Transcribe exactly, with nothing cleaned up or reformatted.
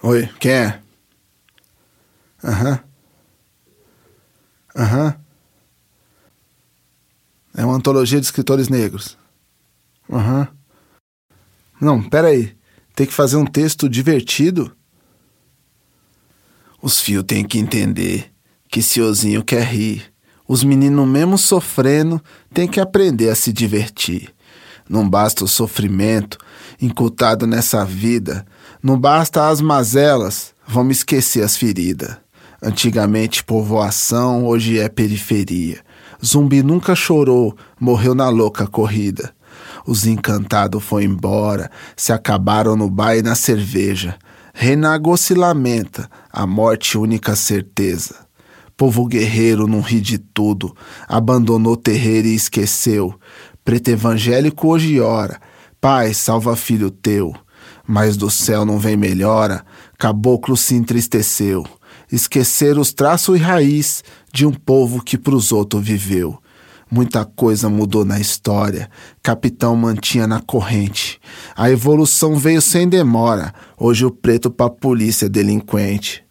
Oi, quem é? Aham. Aham. É uma antologia de escritores negros. Aham. Não, pera aí. Tem que fazer um texto divertido? Os fios têm que entender que Ciozinho quer rir. Os meninos mesmo sofrendo têm que aprender a se divertir. Não basta o sofrimento incutado nessa vida. Não basta as mazelas, vamos esquecer as feridas. Antigamente povoação, hoje é periferia. Zumbi nunca chorou, morreu na louca corrida. Os encantados foi embora, se acabaram no bar e na cerveja. Renagou se lamenta, a morte única certeza. Povo guerreiro não ri de tudo, abandonou o terreiro e esqueceu. Preto evangélico hoje ora, pai, salva filho teu. Mas do céu não vem melhora, caboclo se entristeceu. Esquecer os traços e raiz de um povo que pros outros viveu. Muita coisa mudou na história, capitão mantinha na corrente. A evolução veio sem demora, hoje o preto pra polícia é delinquente.